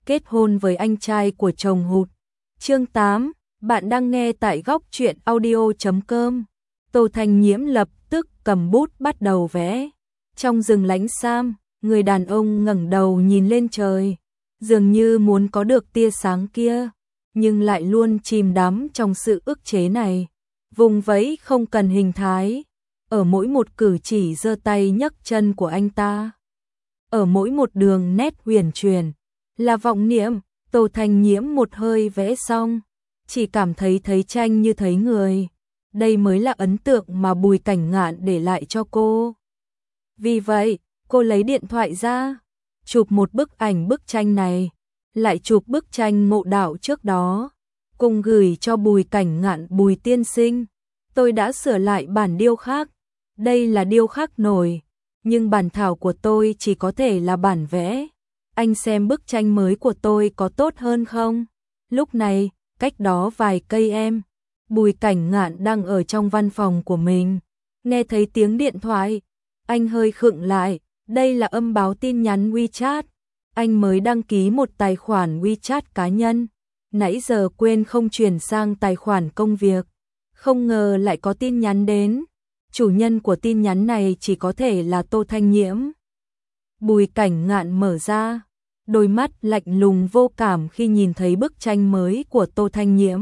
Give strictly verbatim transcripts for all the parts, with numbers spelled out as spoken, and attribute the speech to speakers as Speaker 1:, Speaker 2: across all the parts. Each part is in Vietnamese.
Speaker 1: kết hôn với anh trai của chồng hụt. Chương tám, bạn đang nghe tại góc truyện audio chấm com. Tô Thanh Nhiễm lập tức cầm bút bắt đầu vẽ. Trong rừng Lãnh Sam, người đàn ông ngẩng đầu nhìn lên trời, dường như muốn có được tia sáng kia, nhưng lại luôn chìm đắm trong sự ức chế này. Vùng vẫy không cần hình thái, ở mỗi một cử chỉ giơ tay nhấc chân của anh ta, ở mỗi một đường nét huyền chuyển, là vọng niệm. Tô Thanh Nhiễm một hơi vẽ xong, chỉ cảm thấy thấy tranh như thấy người. Đây mới là ấn tượng mà Bùi Cảnh Ngạn để lại cho cô. Vì vậy, cô lấy điện thoại ra, chụp một bức ảnh bức tranh này, lại chụp bức tranh mộ đạo trước đó, cùng gửi cho Bùi Cảnh Ngạn. Bùi tiên sinh, tôi đã sửa lại bản điêu khắc. Đây là điêu khắc nổi, nhưng bản thảo của tôi chỉ có thể là bản vẽ. Anh xem bức tranh mới của tôi có tốt hơn không? Lúc này, cách đó vài cây em, Bùi Cảnh Ngạn đang ở trong văn phòng của mình, nghe thấy tiếng điện thoại, anh hơi khựng lại. Đây là âm báo tin nhắn WeChat. Anh mới đăng ký một tài khoản WeChat cá nhân, nãy giờ quên không chuyển sang tài khoản công việc, không ngờ lại có tin nhắn đến. Chủ nhân của tin nhắn này chỉ có thể là Tô Thanh Nhiễm. Bùi Cảnh Ngạn mở ra, đôi mắt lạnh lùng vô cảm khi nhìn thấy bức tranh mới của Tô Thanh Nhiễm.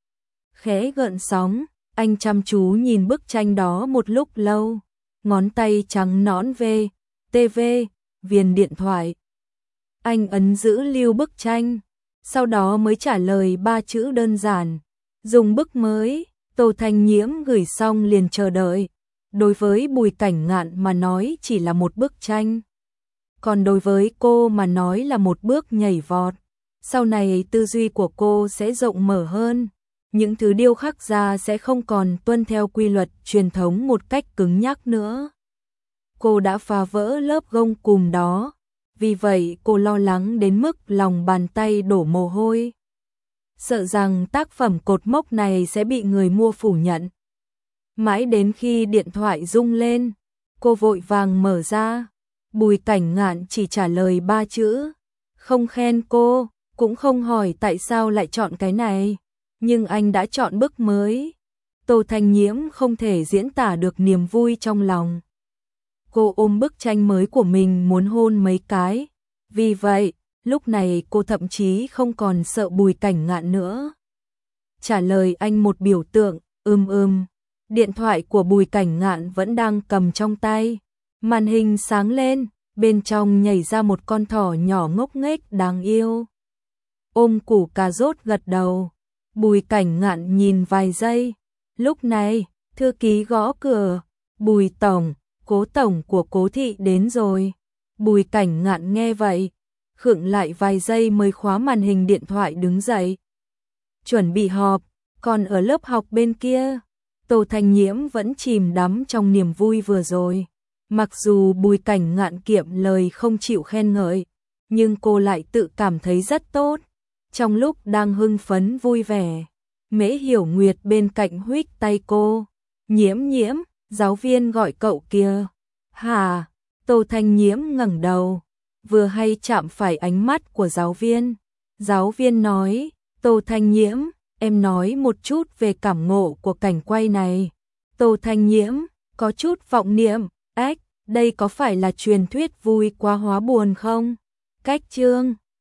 Speaker 1: Khẽ gợn sóng, anh chăm chú nhìn bức tranh đó một lúc lâu, ngón tay trắng nõn về tê vê, viền điện thoại. Anh ấn giữ lưu bức tranh, sau đó mới trả lời ba chữ đơn giản, dùng bức mới. Tô Thanh Nhiễm gửi xong liền chờ đợi. Đối với Bùi Cảnh Ngạn mà nói chỉ là một bức tranh, còn đối với cô mà nói là một bước nhảy vọt. Sau này tư duy của cô sẽ rộng mở hơn, những thứ điêu khắc ra sẽ không còn tuân theo quy luật truyền thống một cách cứng nhắc nữa. Cô đã phá vỡ lớp gông cùm đó, vì vậy cô lo lắng đến mức lòng bàn tay đổ mồ hôi, sợ rằng tác phẩm cột mốc này sẽ bị người mua phủ nhận. Mãi đến khi điện thoại rung lên, cô vội vàng mở ra. Bùi Cảnh Ngạn chỉ trả lời ba chữ, không khen cô, cũng không hỏi tại sao lại chọn cái này, nhưng anh đã chọn bức mới. Tô Thanh Nhiễm không thể diễn tả được niềm vui trong lòng. Cô ôm bức tranh mới của mình muốn hôn mấy cái, vì vậy, lúc này cô thậm chí không còn sợ Bùi Cảnh Ngạn nữa. Trả lời anh một biểu tượng, ưm ưm. Điện thoại của Bùi Cảnh Ngạn vẫn đang cầm trong tay, màn hình sáng lên, bên trong nhảy ra một con thỏ nhỏ ngốc nghếch đáng yêu. Ôm củ cà rốt gật đầu. Bùi Cảnh Ngạn nhìn vài giây. Lúc này, thư ký gõ cửa. Bùi tổng, Cố tổng của Cố thị đến rồi. Bùi Cảnh Ngạn nghe vậy, khựng lại vài giây mới khóa màn hình điện thoại đứng dậy. Chuẩn bị họp, còn ở lớp học bên kia, Tô Thanh Nhiễm vẫn chìm đắm trong niềm vui vừa rồi. Mặc dù Bùi Cảnh Ngạn kiệm lời không chịu khen ngợi, nhưng cô lại tự cảm thấy rất tốt. Trong lúc đang hưng phấn vui vẻ, Mễ Hiểu Nguyệt bên cạnh huých tay cô. Nhiễm Nhiễm, giáo viên gọi cậu kìa. Hả? Tô Thanh Nhiễm ngẩng đầu, vừa hay chạm phải ánh mắt của giáo viên. Giáo viên nói, Tô Thanh Nhiễm, em nói một chút về cảm ngộ của cảnh quay này. Tô Thanh Nhiễm, có chút vọng niệm, ếch, đây có phải là truyền thuyết vui quá hóa buồn không? Cách chương